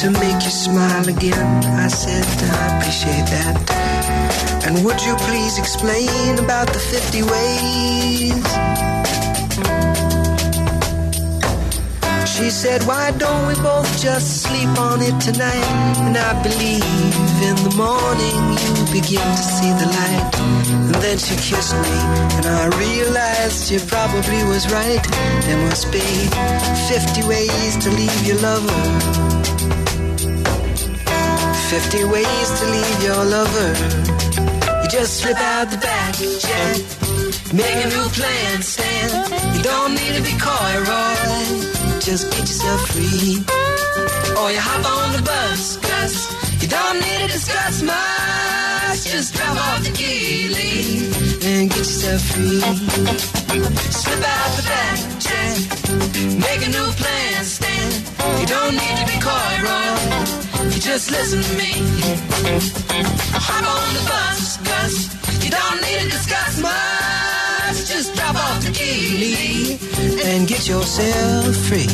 to make you smile again. I said, I appreciate that. And would you please explain about the 50 ways? She said, why don't we both just sleep on it tonight? And I believe in the morning you begin to see the light. And then she kissed me, and I realized she probably was right. There must be 50 ways to leave your lover. 50 ways to leave your lover. You just slip out the back, Jack. Make a new plan, Stan. You don't need to be coy, Roy. Just get yourself free. Or you hop on the bus, Gus. You don't need to discuss much. Just drop off the key, leave, and get yourself free. Slip out the back, Jack. Make a new plan, Stan. You don't need to be coy, Roy. You just listen to me. Hop on the bus, Gus. You don't need to discuss much. Just drop off the key and get yourself free.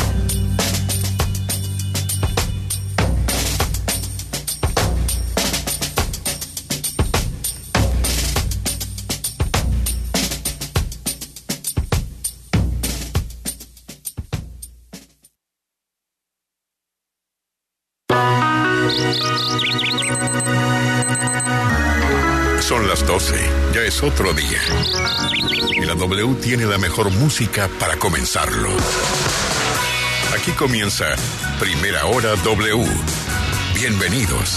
Son las 12, ya es otro día. Y la W tiene la mejor música para comenzarlo. Aquí comienza Primera Hora W. Bienvenidos.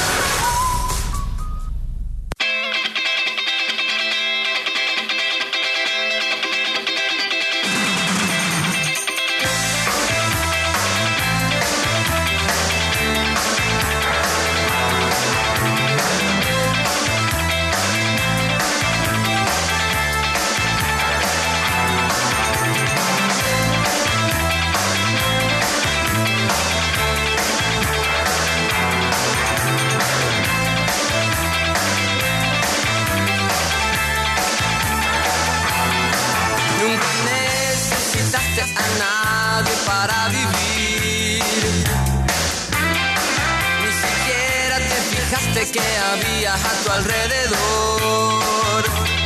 Que había a tu alrededor.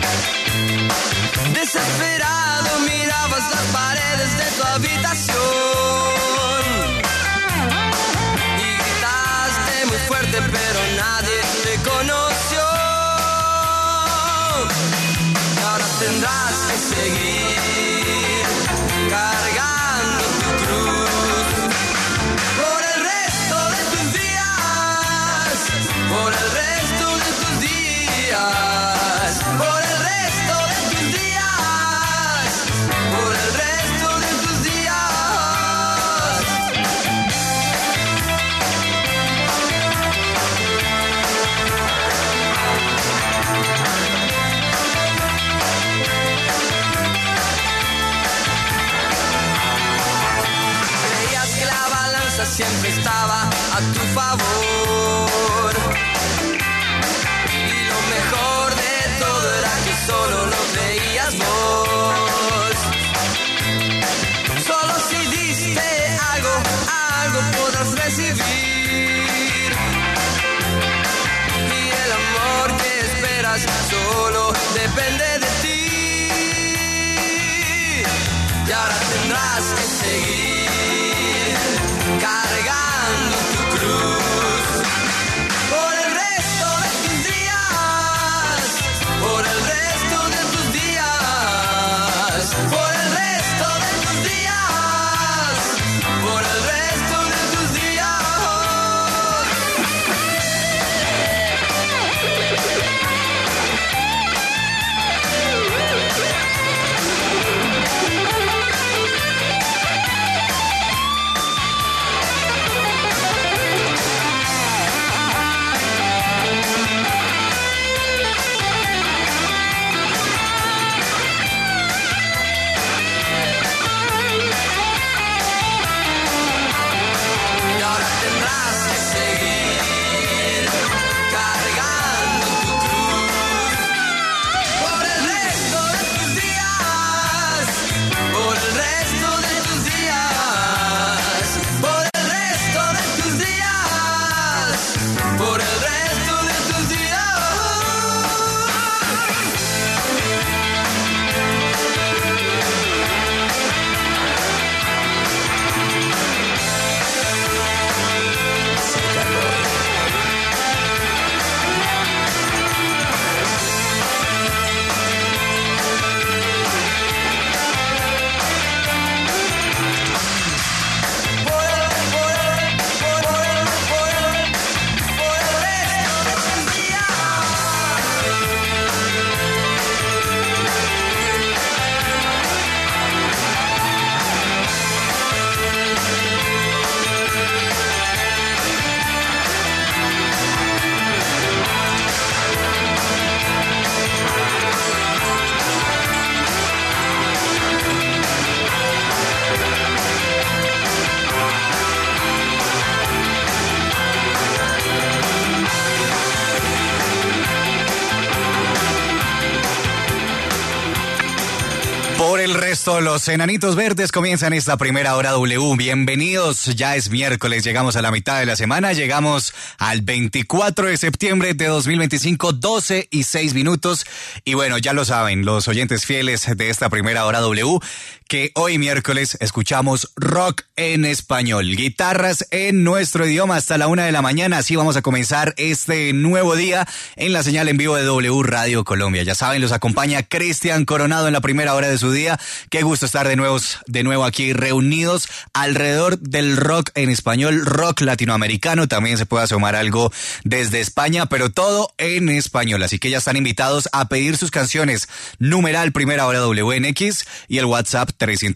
Desesperado mirabas las paredes de tu habitación y gritaste muy fuerte, pero nadie te conoció. Y ahora tendrás que seguir cargando tu cruz por el resto de tus días. Por el resto de tus días, por el resto de tus días, por el resto de tus días. Creías que la balanza siempre estaba a tu favor. Mejor de todo era que solo lo veías vos. Solo si diste algo, algo podrás recibir. Y el amor que esperas solo depende de ti. Y ahora tendrás que seguir cargando tu cruz por el resto de tus días. Por el resto de tus días, por el resto de tus días, por el resto de tus días. supuesto, los Enanitos Verdes comienzan esta primera hora W. Bienvenidos, ya es miércoles, llegamos a la mitad de la semana, llegamos al 24 de septiembre de 2025, 12:06. Y bueno, ya lo saben, los oyentes fieles de esta primera hora W, que hoy miércoles escuchamos rock en español, guitarras en nuestro idioma hasta la 1 de la mañana. Así vamos a comenzar este nuevo día en la señal en vivo de W Radio Colombia. Ya saben, los acompaña Cristian Coronado en la primera hora de su día. Qué gusto estar de nuevo aquí reunidos alrededor del rock en español, rock latinoamericano. También se puede asomar algo desde España, pero todo en español. Así que ya están invitados a pedir sus canciones. Numeral primera hora WNX y el WhatsApp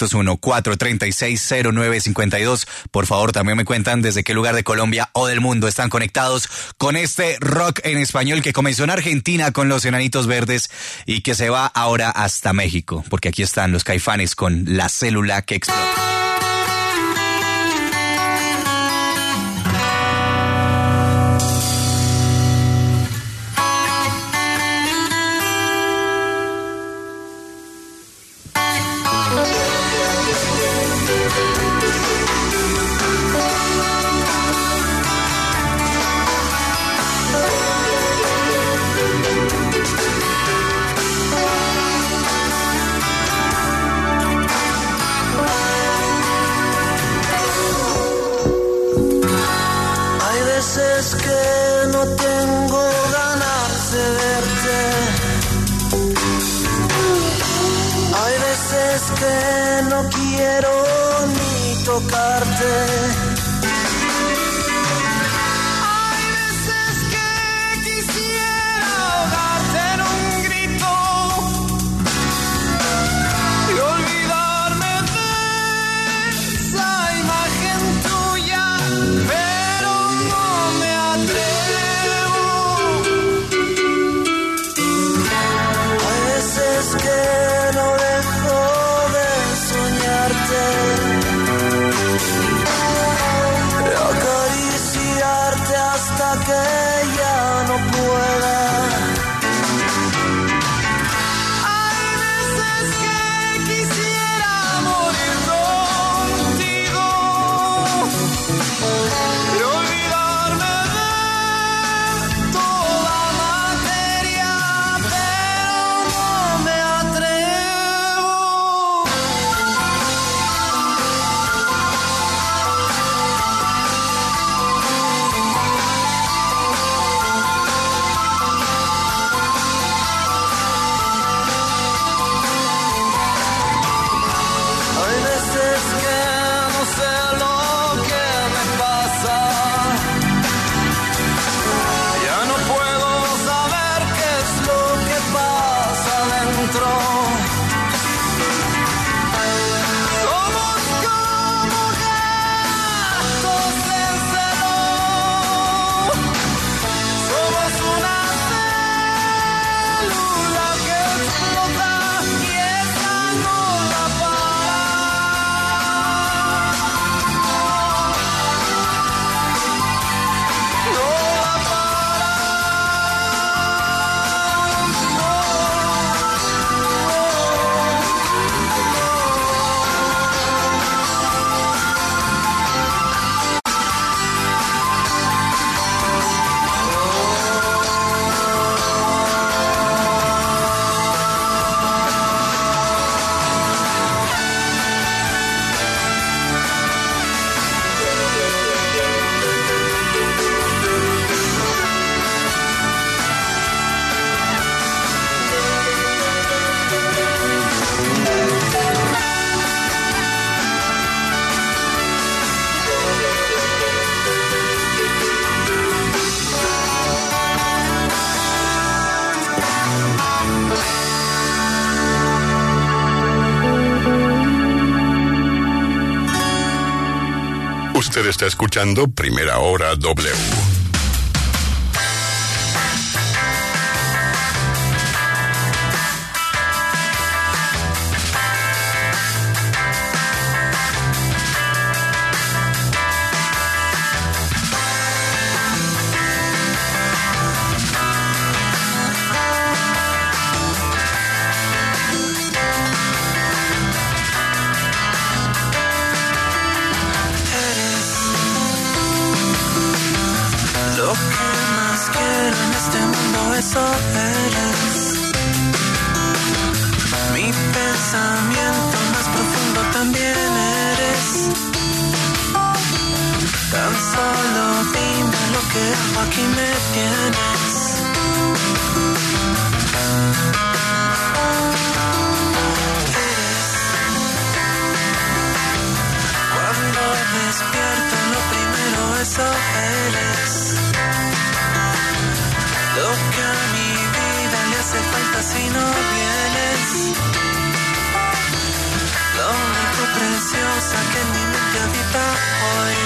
301-436-0952. Por favor, también me cuentan desde qué lugar de Colombia o del mundo están conectados con este rock en español que comenzó en Argentina con los Enanitos Verdes y que se va ahora hasta México, porque aquí están los Caifanes con La Célula que Explota. Que no quiero ni tocarte. Hay veces que quisiera ahogarte en un grito y olvidarme de esa imagen tuya, pero no me atrevo. Hay veces que no dejo acariciarte hasta que ya no pueda. Hay veces que quisiera morir contigo y olvidarme de toda materia, pero no me atrevo. Usted está escuchando Primera Hora W. eso eres. Mi pensamiento más profundo también eres. Tan solo dime lo que hago, aquí me tienes. Eres. Cuando despierto lo primero eso eres. Lo que a mi vida le hace falta si no vienes. Lo único preciosa que en mi mente habita hoy.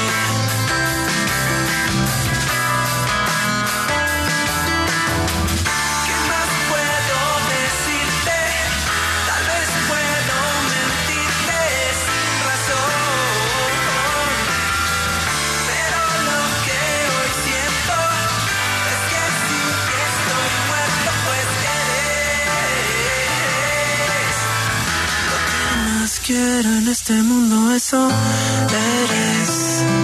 ¿Qué más puedo decirte? Tal vez puedo mentirte sin razón. Pero lo que hoy siento es que sin que estoy muerto, pues eres. Lo que más quiero en este mundo, eso eres.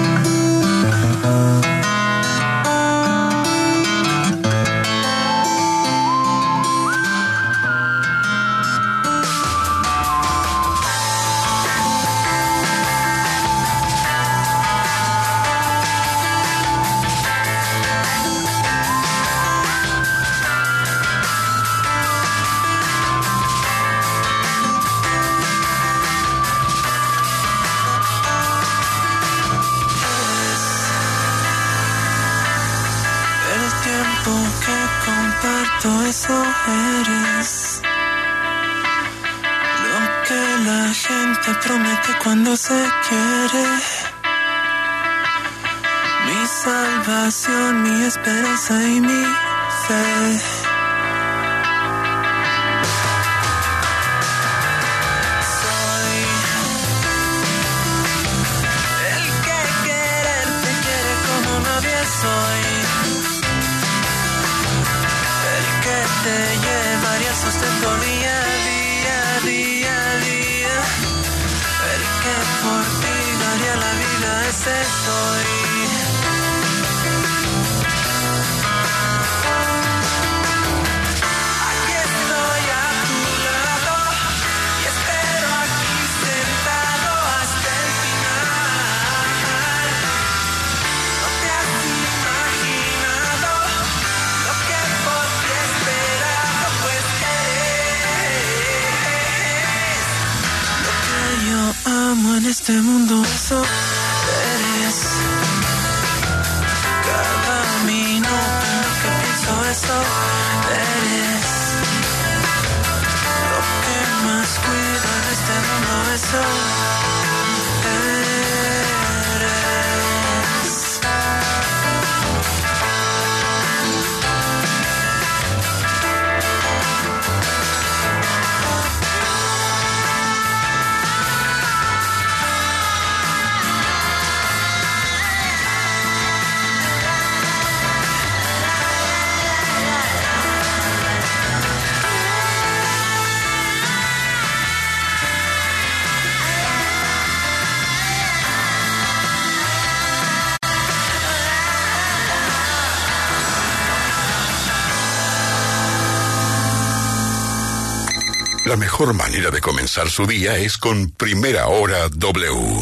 Eso eres. Lo que la gente promete cuando se quiere. Mi salvación, mi esperanza y mi fe. Soy el que quererte quiere como nadie soy. Te llevaría sustento día a día, día a día. El que por ti daría la vida, ese soy. Aquí estoy a tu lado y espero aquí sentado hasta el final. No te has imaginado lo que por ti esperado, pues eres. Lo que yo amo en este mundo, eso eres. Cada minuto en lo que pienso, eso eres. Lo que más cuido en este mundo, eso eres. La mejor manera de comenzar su día es con Primera Hora W.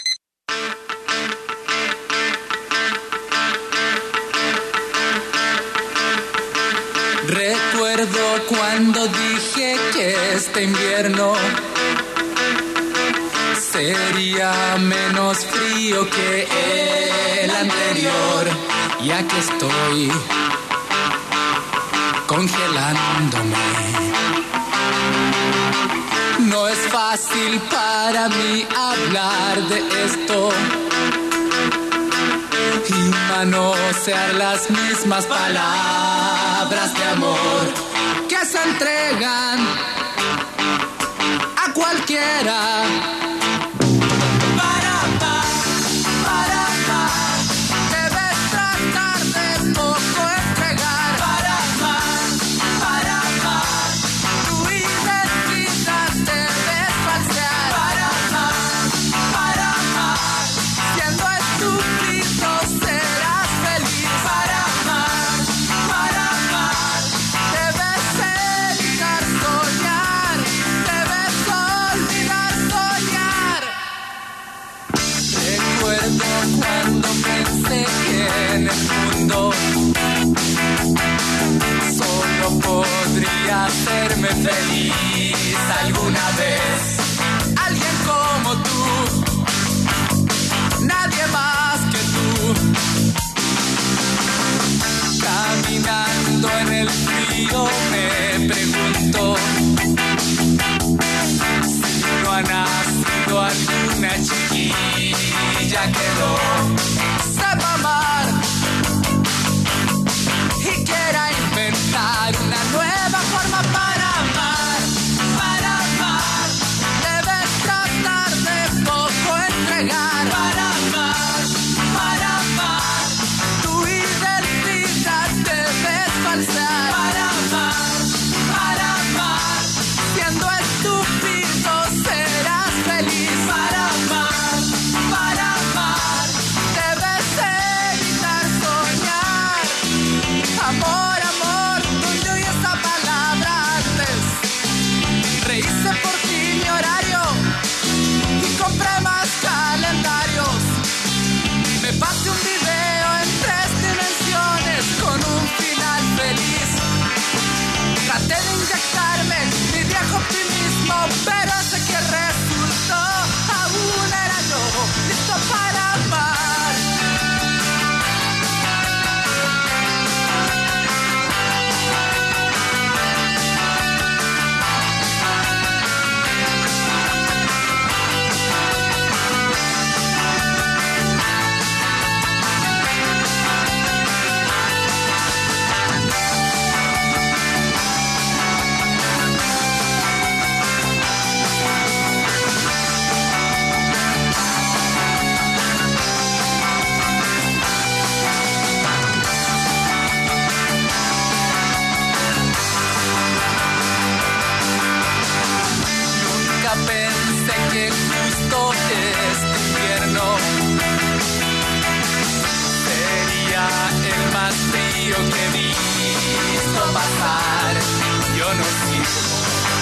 Recuerdo cuando dije que este invierno sería menos frío que el anterior, y aquí estoy congelándome. No es fácil para mí hablar de esto y manosear las mismas palabras de amor que se entregan a cualquiera. he visto pasar, yo no sirvo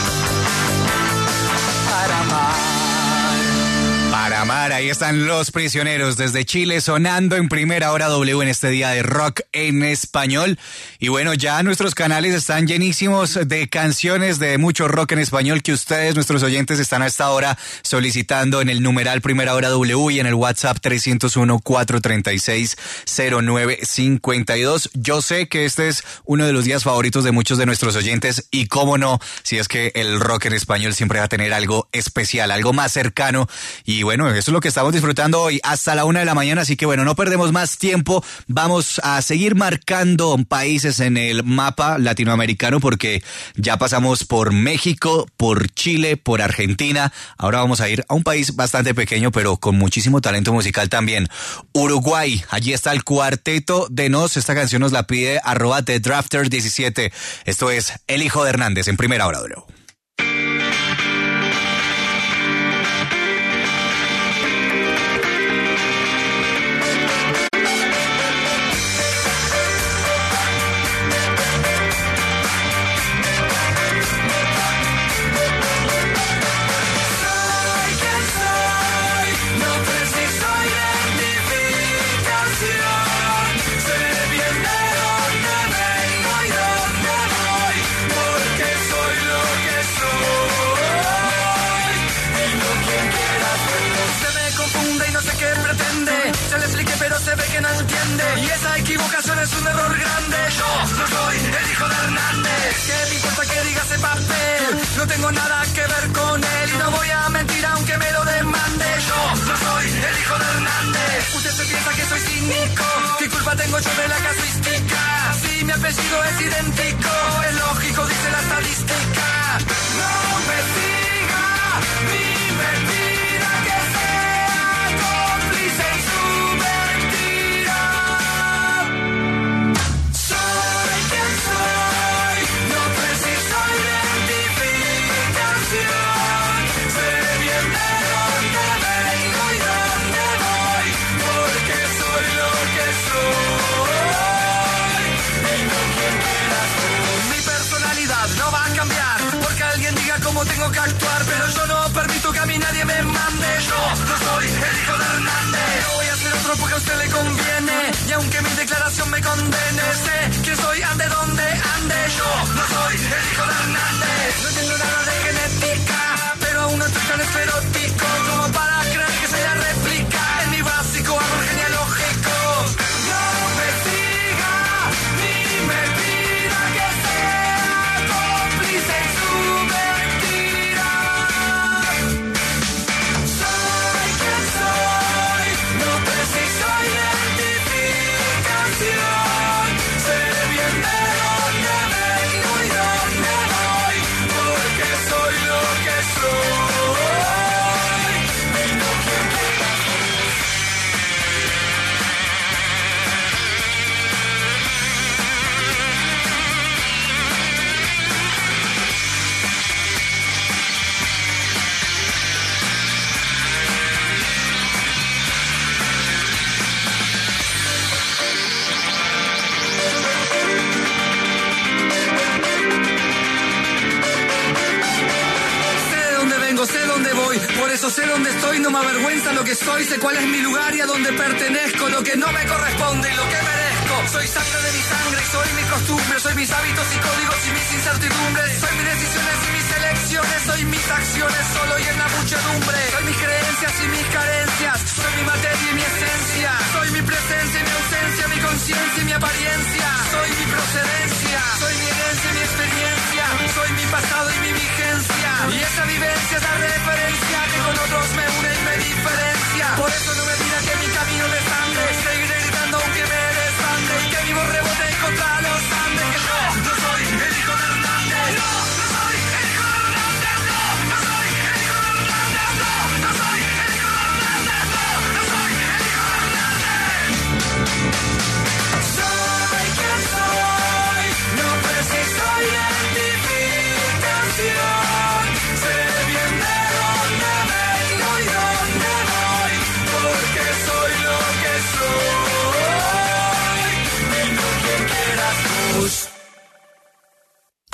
para amar. Para amar, ahí están Los Prisioneros desde Chile sonando en Primera Hora W en este día de rock en español. Y bueno, ya nuestros canales están llenísimos de canciones de mucho rock en español que ustedes, nuestros oyentes, están a esta hora solicitando en el numeral Primera Hora W y en el WhatsApp 301-436-0952. Yo sé que este es uno de los días favoritos de muchos de nuestros oyentes y cómo no, si es que el rock en español siempre va a tener algo especial, algo más cercano. Y bueno, eso es lo que estamos disfrutando hoy hasta la 1 de la mañana, así que bueno, no perdemos más tiempo, vamos a seguir marcando países en el mapa latinoamericano porque ya pasamos por México, por Chile, por Argentina, ahora vamos a ir a un país bastante pequeño pero con muchísimo talento musical también, Uruguay. Allí está el Cuarteto de Nos, esta canción nos la pide @TheDrafter17, esto es El Hijo de Hernández en Primera Hora W. Y esa equivocación es un error grande. Yo no soy el hijo de Hernández. ¿Qué me importa que diga ese papel? No tengo nada que ver con él y no voy a mentir aunque me lo demande. Yo no soy el hijo de Hernández. Usted se piensa que soy cínico. ¿Qué culpa tengo yo de la casuística? Si mi apellido es idéntico, es lógico, dice la estadística. No me diga ni mentira que sea cómplice en su mentira. Soy quien soy, no preciso identificación. Sé bien de dónde vengo y dónde voy, porque soy lo que soy. Y no quien quieras tú. Mi personalidad no va a cambiar porque alguien diga cómo tengo que actuar, pero yo no permito que a mí nadie me mande. Yo no soy el hijo de Hernández. No voy a ser otro porque a usted le conviene. Y aunque mi declaración me condene, sé que soy ande donde ande. Yo no soy el hijo de Hernández. No entiendo nada de genética, pero aún no estoy tan esclerótico como para creer que soy la réplica. En mi básico árbol genealógico. No me diga ni me pida que sea cómplice en su mentira. Soy quien soy, no preciso identificación. Sé bien de dónde vengo y dónde voy, porque soy lo que soy. Y no quien quiera Sé de dónde vengo, sé dónde voy, por eso sé dónde estoy, no me avergüenza lo que soy, sé cuál es mi lugar y a dónde pertenezco, lo que no me corresponde y lo que merezco. Soy sangre de mi sangre y soy mis costumbres, soy mis hábitos y códigos y mis incertidumbres, soy mis decisiones y mis elecciones, soy mis acciones solo y en la muchedumbre, soy mis creencias y mis carencias, soy mi materia y mi esencia, soy mi presencia y mi ausencia, mi conciencia y mi apariencia, soy mi procedencia, soy mi herencia y mi experiencia, soy mi pasado y mi vigencia, y esa vivencia es la referencia que con otros me une y me diferencia. Por eso no me pida que mi camino desande, seguiré gritando aunque me desbande y que mi voz rebote contra los Andes. Que yo no soy el hijo de Hernández. No soy el hijo de Hernández. No soy el hijo de Hernández. No soy el hijo de Hernández. No soy el hijo de Hernández. Soy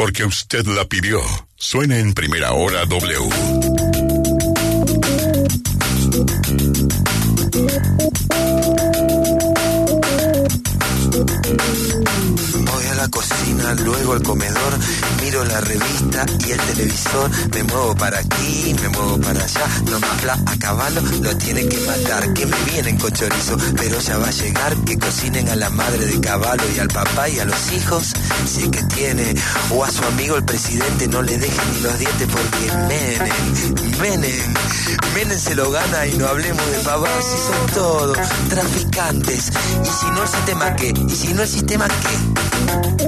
porque usted la pidió. Suena en Primera Hora W. Voy a la cocina, luego al comedor, miro la revista y el televisor, me muevo para aquí, me muevo para allá, no me habla a caballo, lo tienen que matar, que me vienen con chorizo, pero ya va a llegar, que cocinen a la madre de caballo y al papá y a los hijos, si es que tiene, o a su amigo el presidente, no le dejen ni los dientes porque Menem se lo gana y no hablemos de pavadas, si son todos traficantes, y si no el sistema qué, y si no el sistema qué.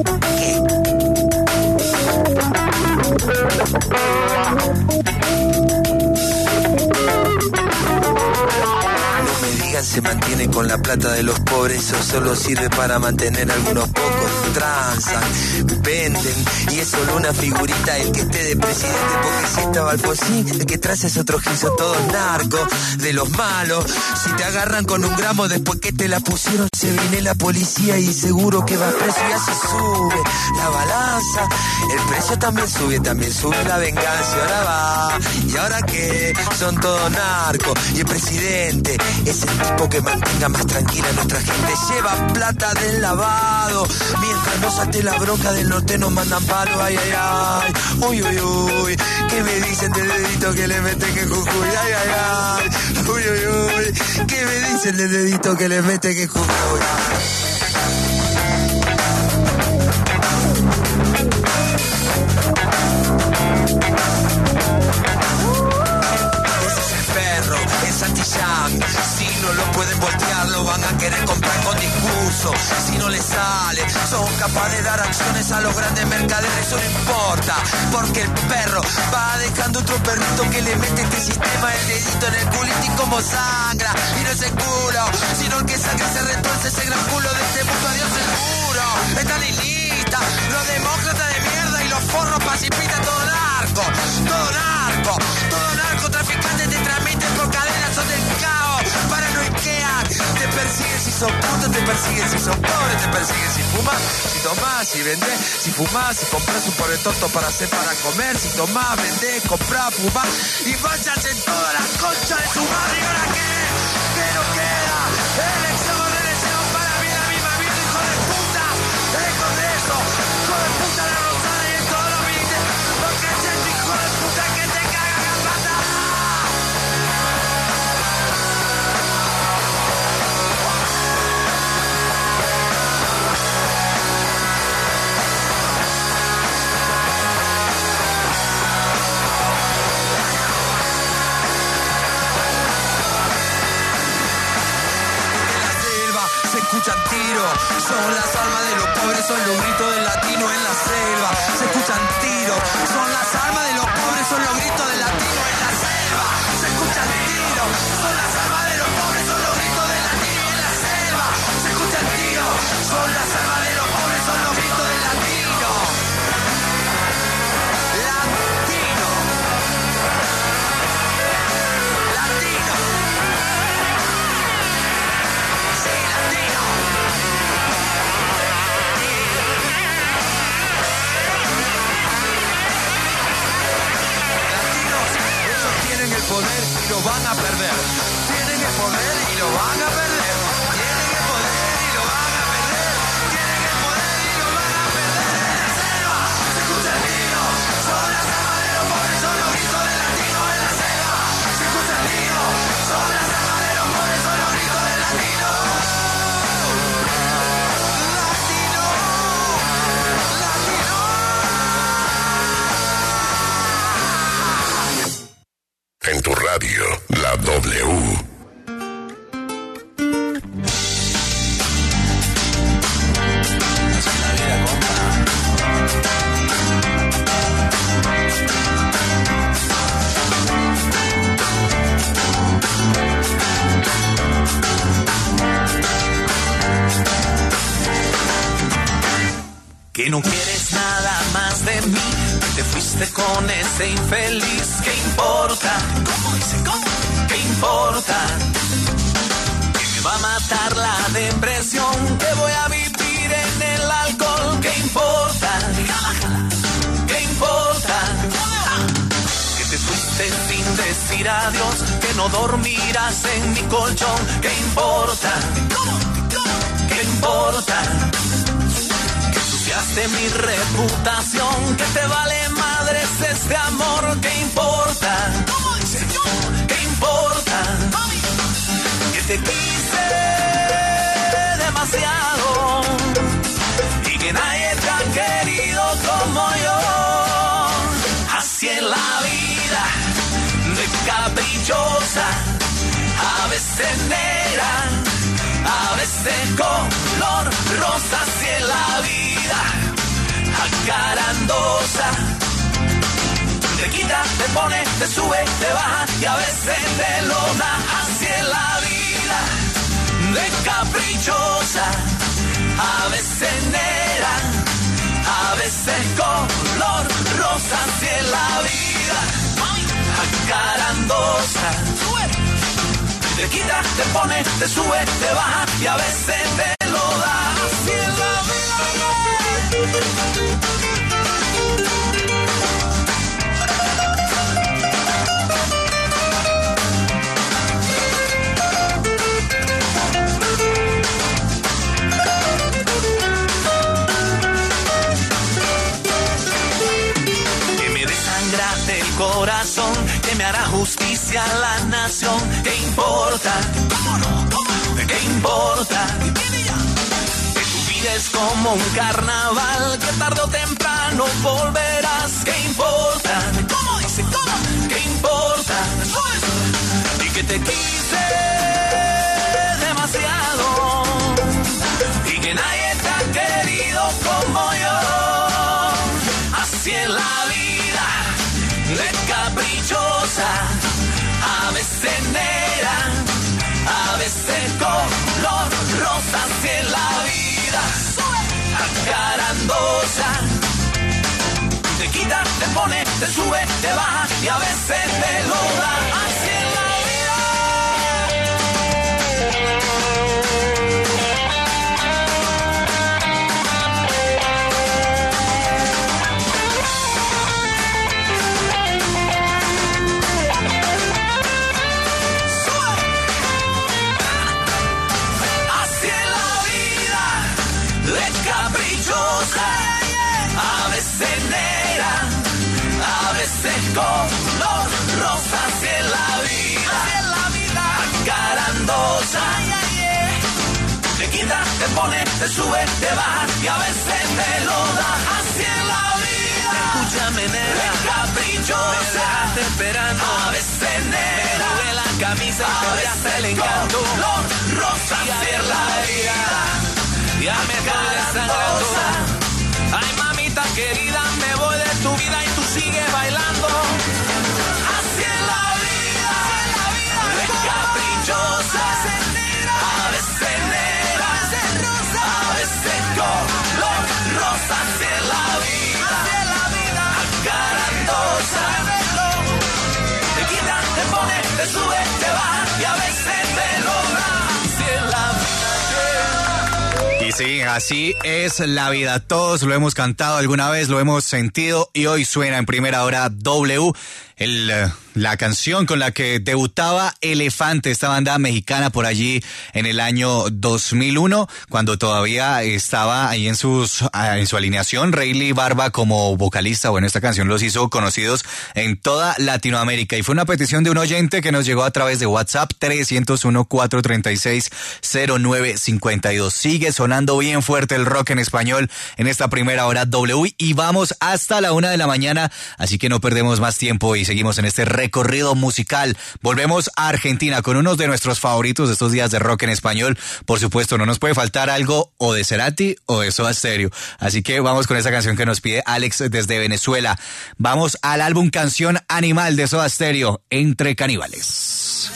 No me digan se mantiene con la plata de los pobres, eso solo sirve para mantener a algunos pocos. Transan, venden, y es solo una figurita el que esté de presidente, porque si estaba Alfonsín, el que trae es otro gil, son todos narcos, de los malos. Si te agarran con un gramo después que te la pusieron, se viene la policía y seguro que va preso, y así sube la balanza, el precio también sube la venganza, y ahora va, y ahora que son todos narcos, y el presidente es el tipo que mantenga más tranquila a nuestra gente, lleva plata del lavado, mientras nos ate la bronca del norte nos mandan palos, ay, ay, ay, uy, uy, uy, ¿qué me dicen del dedito que le mete que Jujuy, ay, ay, ay, uy, uy, uy, ¿qué me dicen del dedito que le mete que Jujuy? Si no lo pueden voltear, lo van a querer comprar con discurso. Si no les sale, son capaces de dar acciones a los grandes mercaderes. Eso no importa, porque el perro va dejando otro perrito que le mete este sistema el dedito en el culito y como sangra. Y no es el culo, sino el que sangra se retuerce ese gran culo de este mundo. Adiós seguro, están en lista los demócratas de mierda y los forros pacifistas. Todo narco, traficantes te transmiten por cadenas, son del caos, paranoiquean, te persiguen si son putos, te persiguen si son pobres, te persiguen si fumas, si tomás, si vendés, si fumás, si compras un pobre tonto para hacer para comer, si tomás, vendés, comprás, fumás, y vayas en toda la concha de su madre. ¿Y ahora qué? ¿Qué nos queda? Elección o reelección, para mí la misma vida, hijo de puta, el Congreso, hijo de puta la Rosada y en todos los ministerios, porque es el hijo de puta que te caga la pata. Escuchan tiros, son las armas de los pobres, son los gritos del latino en la selva. Se escuchan tiros, son las armas de los pobres, son los gritos del latino en la selva. Se escuchan tiros, son las armas de los pobres, son los gritos del latino en la selva. Se escuchan tiros, son las armas de los pobres, son los gritos del latino. Latino. Latino. Sí, latino. Tienen el poder y lo van a perder. Tienen el poder y lo van a perder. Tienen el poder y lo van a perder. Tienen el poder y lo van a perder. En la selva se escucha el río. Son las armas de los pobres, son los gritos del latino en la selva. Se escucha el río. Son las armas de los pobres, son los gritos del latino. En tu radio, la W. Que no quieres nada más de mí, te fuiste con ese infeliz. ¿Qué importa? ¿Cómo dice? ¿Cómo? ¿Qué importa? Que me va a matar la depresión, que voy a vivir en el alcohol. ¿Qué importa? fuiste sin decir adiós, que no dormirás en mi colchón. ¿Qué importa? ¿Qué importa? Que ensuciaste mi reputación, que te vale madres este amor. ¿Qué importa? ¿Qué importa? Que te quise demasiado y que nadie te ha querido como yo. Así es la vida, de caprichosa, a veces negra, a veces color rosa. Así es la vida, acarandosa, te quita, te pone, te sube, te baja y a veces te lo da. Así es la vida, de caprichosa, a veces negra, a veces color rosa. Así es la vida, acarandosa, te quita, te pone, te sube, te baja y a veces te lo da. Así es la corazón, que me hará justicia a la nación. ¿Qué importa? ¿Cómo no? ¿Qué importa? Que tu vida es como un carnaval, que tarde o temprano volverás. ¿Qué importa? ¿Cómo dice? ¿Cómo? ¿Qué importa? Y que te quise demasiado y que nadie te ha querido como yo. Así es la vida, de caprichosa, a veces negra, a veces color rosa. Así es la vida, acarandosa, te quita, te pone, te sube, te baja y a veces te lo da. Así es la color rosa. Así es la vida, acarandosa, te quita, te pone, te sube, te baja y a veces te lo da. Así es la vida, escúchame nena, caprichosa, me esperando, a veces negra, me la camisa, a veces el encanto, color rosa. Así es la vida, ya me estoy desangrando. Ay mamita querida, me voy de tu vida y tú sigues bailando. Así es la vida, es caprichosa, a veces negra, a veces color rosa. Así es la vida, acarandosa, te quita, te pone, te sube, te baja y a veces te lo da. Así es la vida. Y sí, así es la vida. Todos lo hemos cantado alguna vez, lo hemos sentido y hoy suena en primera hora W. La canción con la que debutaba Elefante, esta banda mexicana por allí en el año 2001, cuando todavía estaba ahí en su alineación Rayleigh Barba como vocalista. Bueno, esta canción los hizo conocidos en toda Latinoamérica y fue una petición de un oyente que nos llegó a través de WhatsApp 301-436-0952. Sigue sonando bien fuerte el rock en español en esta primera hora W y vamos hasta la 1 de la mañana, así que no perdemos más tiempo y seguimos en este recorrido musical. Volvemos a Argentina con uno de nuestros favoritos de estos días de rock en español. Por supuesto, no nos puede faltar algo o de Cerati o de Soda Stereo. Así que vamos con esa canción que nos pide Alex desde Venezuela. Vamos al álbum Canción Animal de Soda Stereo, Entre Caníbales.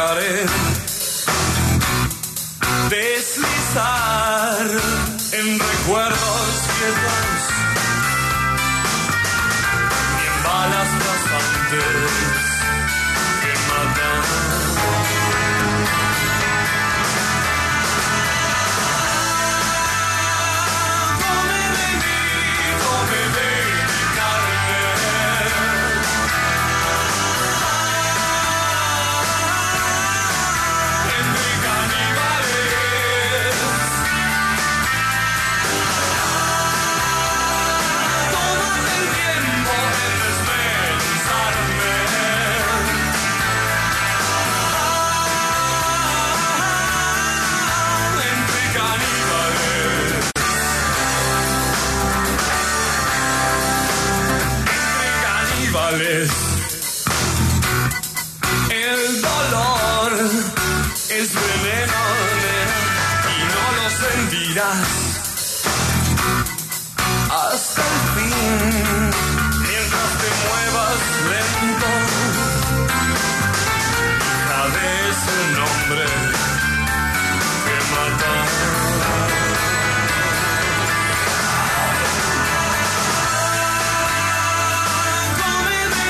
dejaré deslizar en recuerdos quietos y en balas pasantes que matan. Come de mi carne. Entre caníbales. Tómate el tiempo en desmenuzarme. Entre caníbales. Caníbales. El dolor es veneno, nena, y no lo sentirás hasta el fin. Mientras te muevas lento, hija de ese nombre que mata. Come de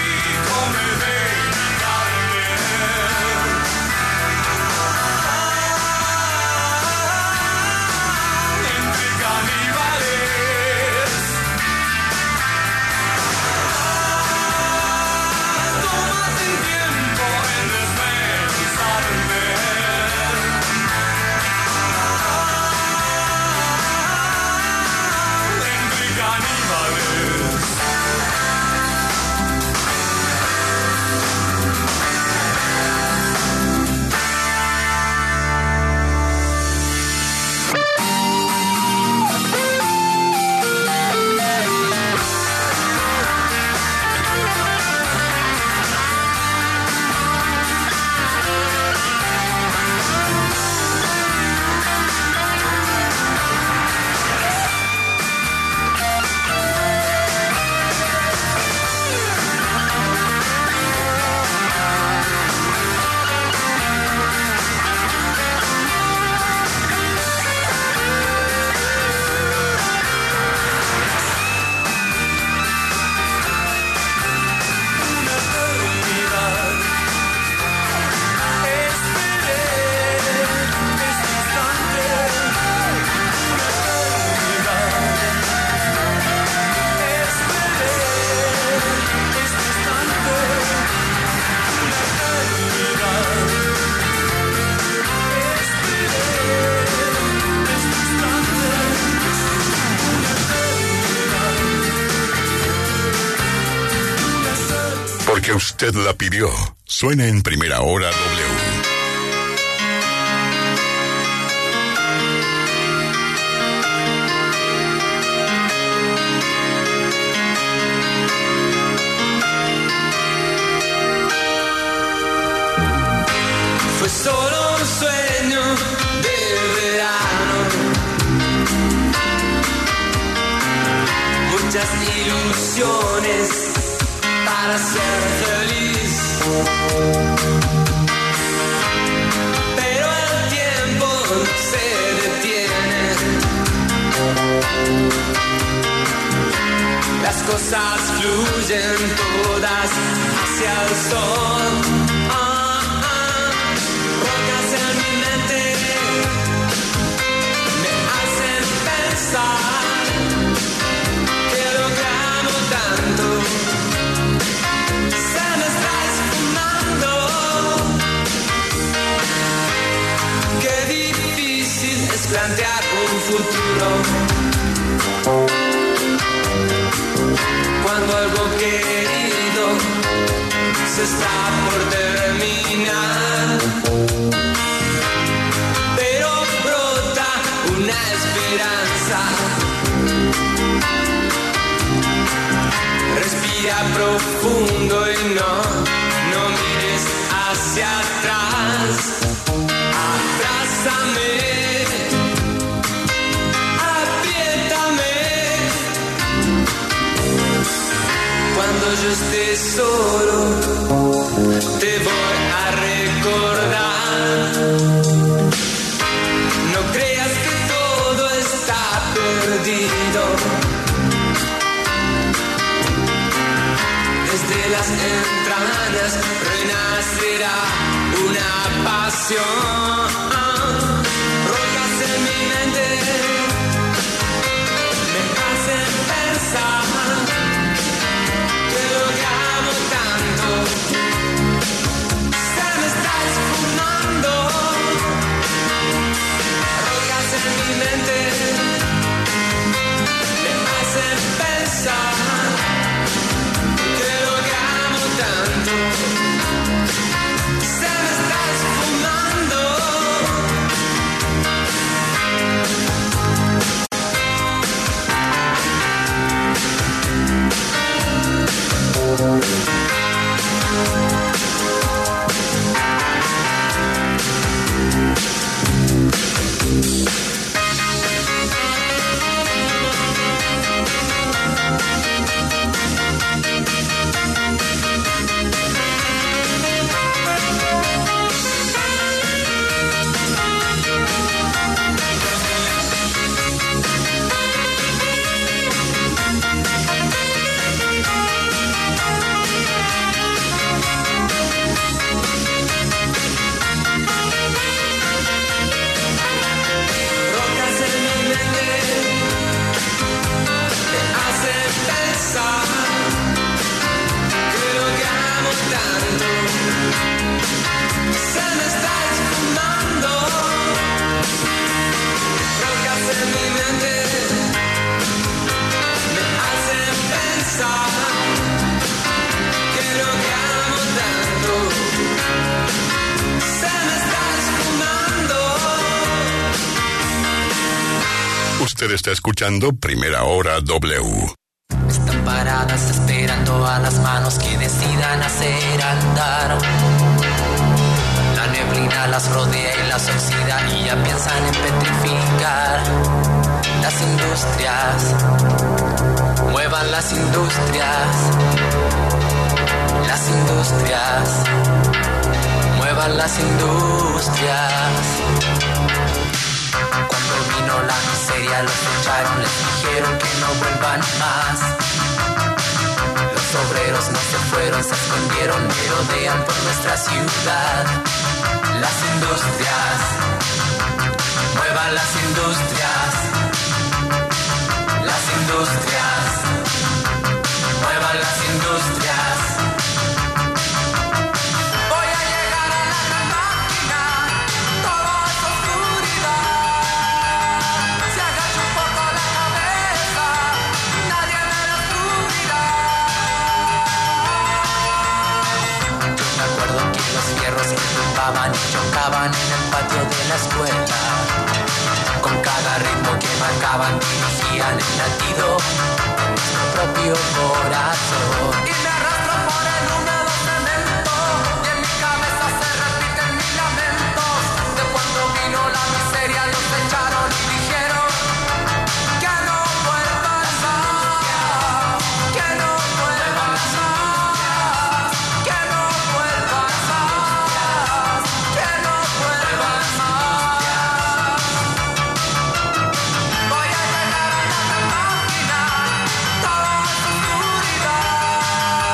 mi carne. Entre caníbales. Tómate el tiempo en desmenuzarme. Entre caníbales. Porque usted la pidió. Suena en Primera Hora W. Fue solo un sueño de verano. Muchas ilusiones para ser feliz. Pero el tiempo se detiene. Las cosas fluyen todas hacia el sol. Rocas en mi mente me hacen pensar que logramos tanto. Se me está esfumando. Qué difícil es plantear un futuro cuando algo querido se está por terminar. Pero brota una esperanza. Respira profundo y no mires hacia atrás. Abrázame, apriétame. Cuando yo esté solo, te voy a recordar. recordar. No creas que todo está perdido. Desde las entrañas renacerá una pasión. Rocas en mi mente me hacen pensar que lo que amo tanto se me está esfumando. Rocas en mi mente me hacen pensar que lo que amo tanto se me está esfumando. Usted está escuchando Primera Hora W. Están paradas esperando a las manos que decidan hacer andar. La neblina las rodea y las oxida y ya piensan en petrificar. Las industrias, muevan las industrias. Las industrias, muevan las industrias. Cuando vino la miseria los echaron, les dijeron que no vuelvan más. Los obreros no se fueron, se escondieron, merodean por nuestra ciudad. Las industrias, muevan las industrias. Las industrias, muevan las industrias. Y chocaban en el patio de la escuela. Con cada ritmo que marcaban dirigían el latido de nuestro propio corazón. Y me arrastro por el húmedo cemento y en mi cabeza se repiten mis lamentos de cuando vino la miseria, los echaron y dijeron que no vuelvan más, que no vuelvan más, que no vuelvan más. Voy a llegar a la máquina, toda oscuridad.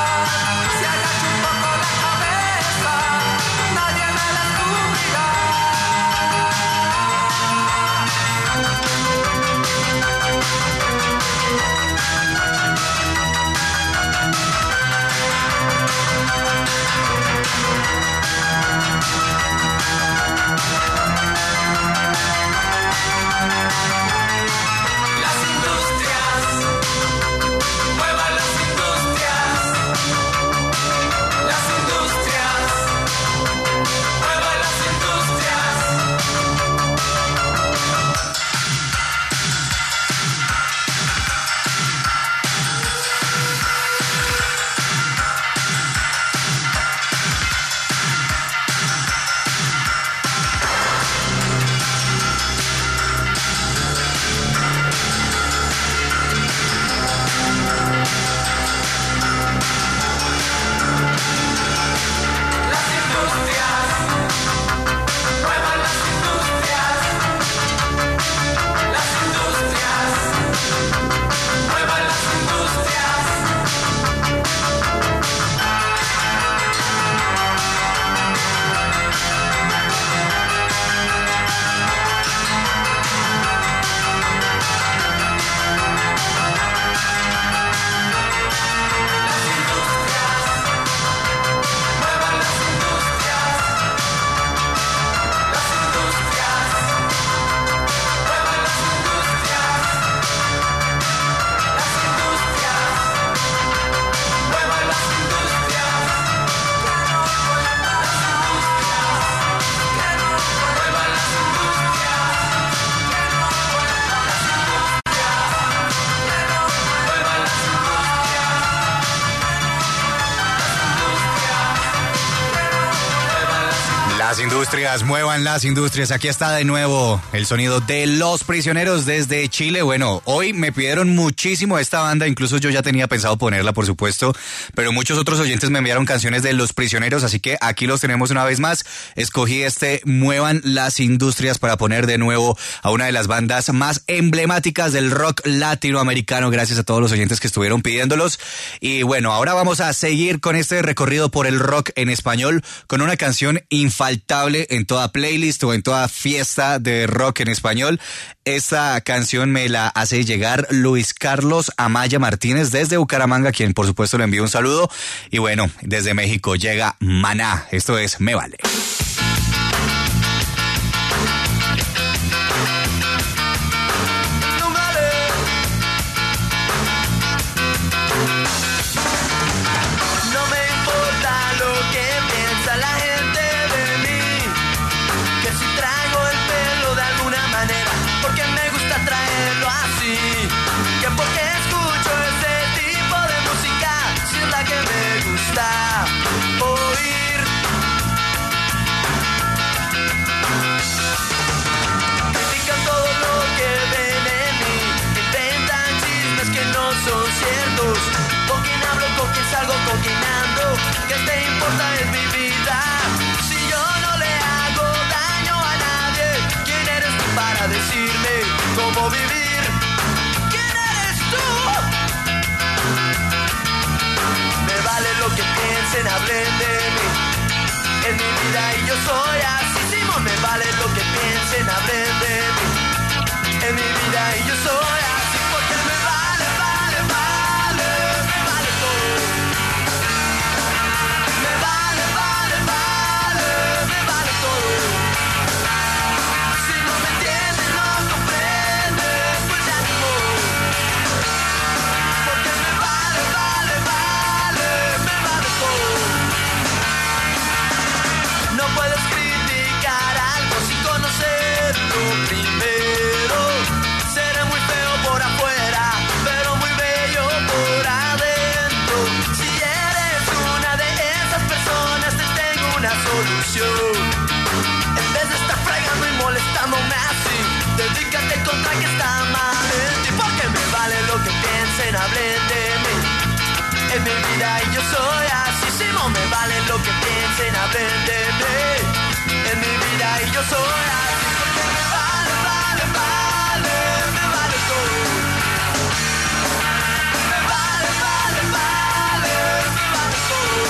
Las industrias, muevan las industrias. Aquí está de nuevo el sonido de Los Prisioneros desde Chile. Bueno, hoy me pidieron muchísimo esta banda, incluso yo ya tenía pensado ponerla, por supuesto, pero muchos otros oyentes me enviaron canciones de Los Prisioneros, así que aquí los tenemos una vez más. Escogí Muevan las industrias para poner de nuevo a una de las bandas más emblemáticas del rock latinoamericano, gracias a todos los oyentes que estuvieron pidiéndolos. Y bueno, ahora vamos a seguir con este recorrido por el rock en español con una canción infaltable en toda playlist o en toda fiesta de rock en español. Esta canción me la hace llegar Luis Carlos Amaya Martínez desde Bucaramanga, quien por supuesto le envío un saludo. Y bueno, desde México llega Maná. Esto es Me Vale. Con quien ando, ¿qué te importa? Es mi vida. Si yo no le hago daño a nadie, ¿quién eres tú para decirme cómo vivir? ¿Quién eres tú? Me vale lo que piensen, hablen de mí. Es mi vida y yo soy así, Simón. Me vale lo que piensen, hablen de mí. Es mi vida y yo soy así, porque me vale, vale, vale, me vale todo. En vez de estar fregando y molestándome así, dedícate contra que está mal en ti, porque me vale lo que piensen, hablen de mí. Es mi vida y yo soy así, Simón. Me vale lo que piensen, hablen de mí. Es mi vida y yo soy así, porque me vale, vale, vale, me vale todo. Me vale, vale, vale, me vale todo.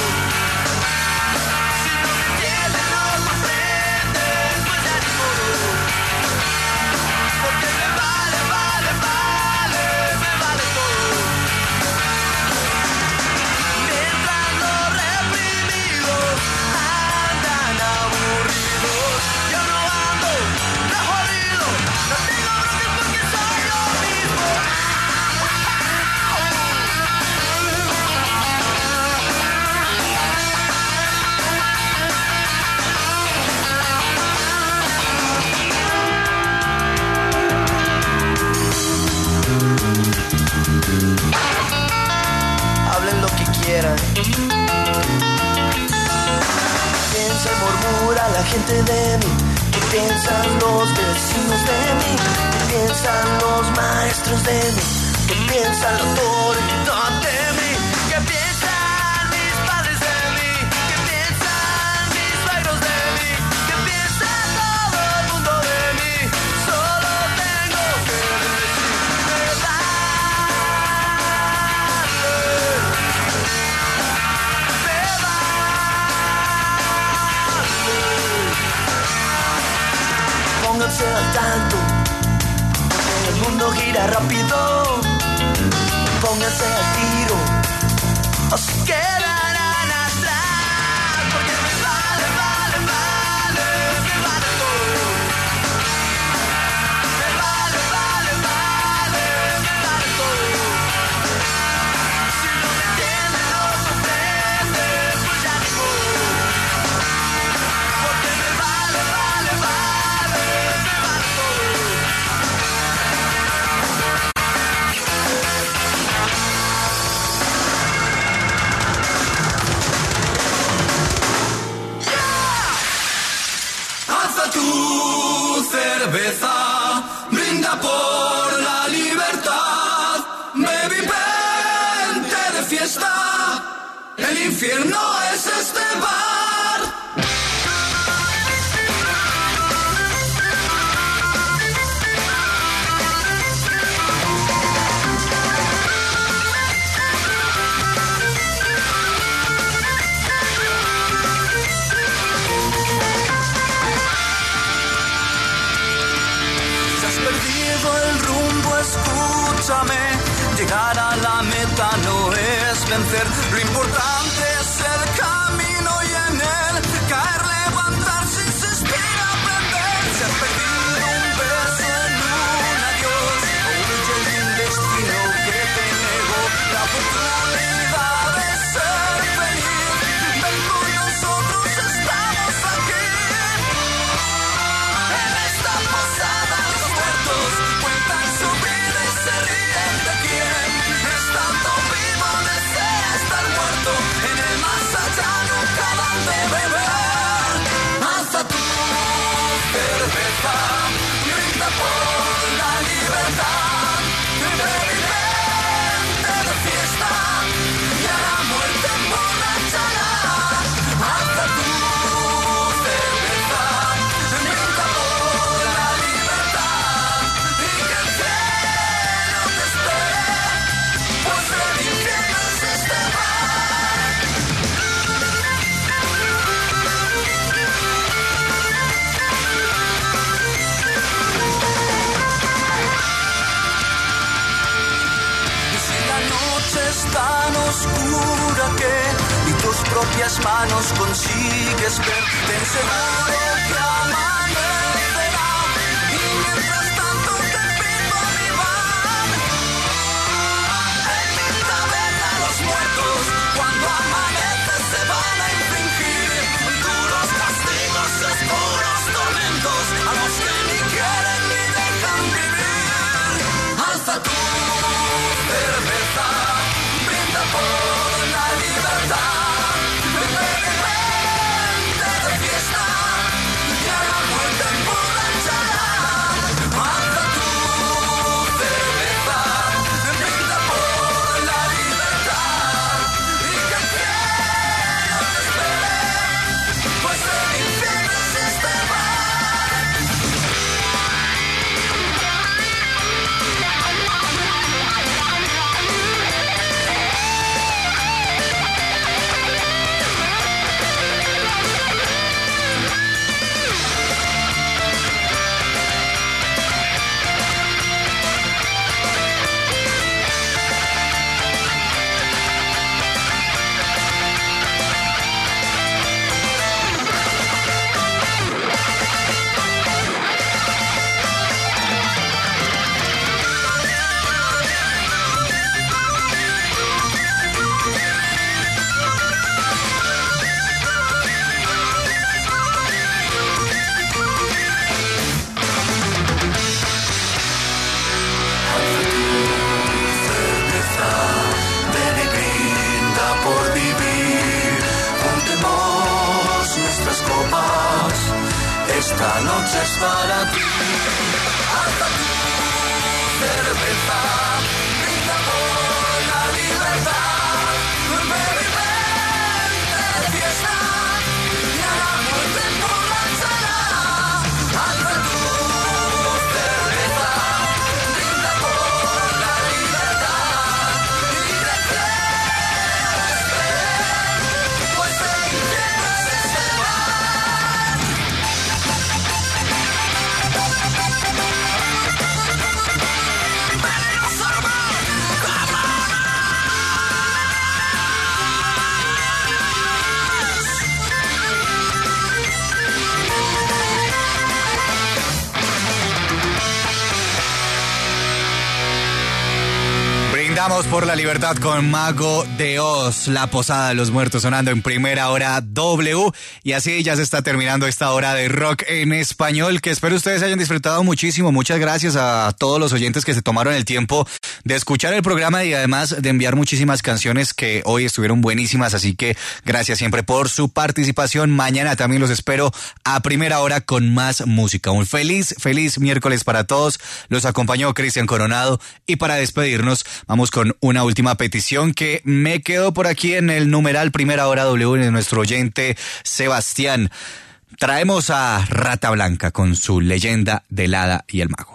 Hablen lo que quieran. Piensa y murmura la gente de mí. ¿Qué piensan los vecinos de mí? ¿Qué piensan los maestros de mí? ¿Qué piensa la autoridad de mí? ¿Qué piensan mis padres de mí? ¿Qué piensan mis suegros de mí? ¿Qué piensa todo el mundo de mí? Solo tengo que decirme pónganse al tanto, porque el mundo gira rápido. Pónganse al tiro, o se quedarán atrás, porque me vale, vale, vale, me vale todo. Me vale, vale, vale, me vale todo. Si no me entienden, no comprenden, pues ya ni modo. Porque me vale, vale, vale, me vale todo. infierno es este bar. Si has perdido el rumbo, escúchame. Llegar a la meta no es vencer. Lo importante es el camino y en él caer, levantarse, insistir, aprender. Si has perdido un beso en un adiós, o huye de un destino que te negó la oportunidad de ser feliz, ven con nosotros, estamos aquí. En esta posada los muertos cuentan su vida y se ríen de quién. Estando vivo desea estar muerto, en el más allá nunca dan de beber. Alza tu cerveza, brinda por la libertad, vente de fiesta y a la muerte emborrachará. Alza tu cerveza, brinda por la libertad y que el cielo te espere, pues el infierno es este bar. Y si la noche es tan oscura que ni tus propias manos consigues ver, ten seguro que amanecerá. Y mientras tanto te invito a mi bar. En mi taberna los muertos cuando amanece se van a infringir duros castigos, oscuros tormentos a los que ni quieren ni dejan vivir. Alza tu cerveza, brinda por la libertad, vente de fiesta y a la muerte emborrachará. Alza tu cerveza, brinda por la libertad y que el cielo te espere, pues el infierno es este bar. Ven y brinda por vivir, juntemos nuestras copas, esta noche es para ti. Alza tu cerveza, brinda por la libertad, ven y vente de fiesta y a la muerte emborrachará. Alza tu cerveza, brinda por la libertad y que el cielo te espere, pues el infierno es este bar. Venimos al bar. Brindamos por la libertad con Mago de Oz, la posada de los muertos sonando en primera hora W. Y así ya se está terminando esta hora de rock en español, que espero ustedes hayan disfrutado muchísimo. Muchas gracias a todos los oyentes que se tomaron el tiempo de escuchar el programa y además de enviar muchísimas canciones que hoy estuvieron buenísimas, así que gracias siempre por su participación. Mañana también los espero a primera hora con más música. Un feliz miércoles para todos. Los acompañó Cristian Coronado y para despedirnos vamos con una última petición que me quedó por aquí en el numeral Primera Hora W de nuestro oyente Sebastián. Traemos a Rata Blanca con su Leyenda del Hada y el Mago.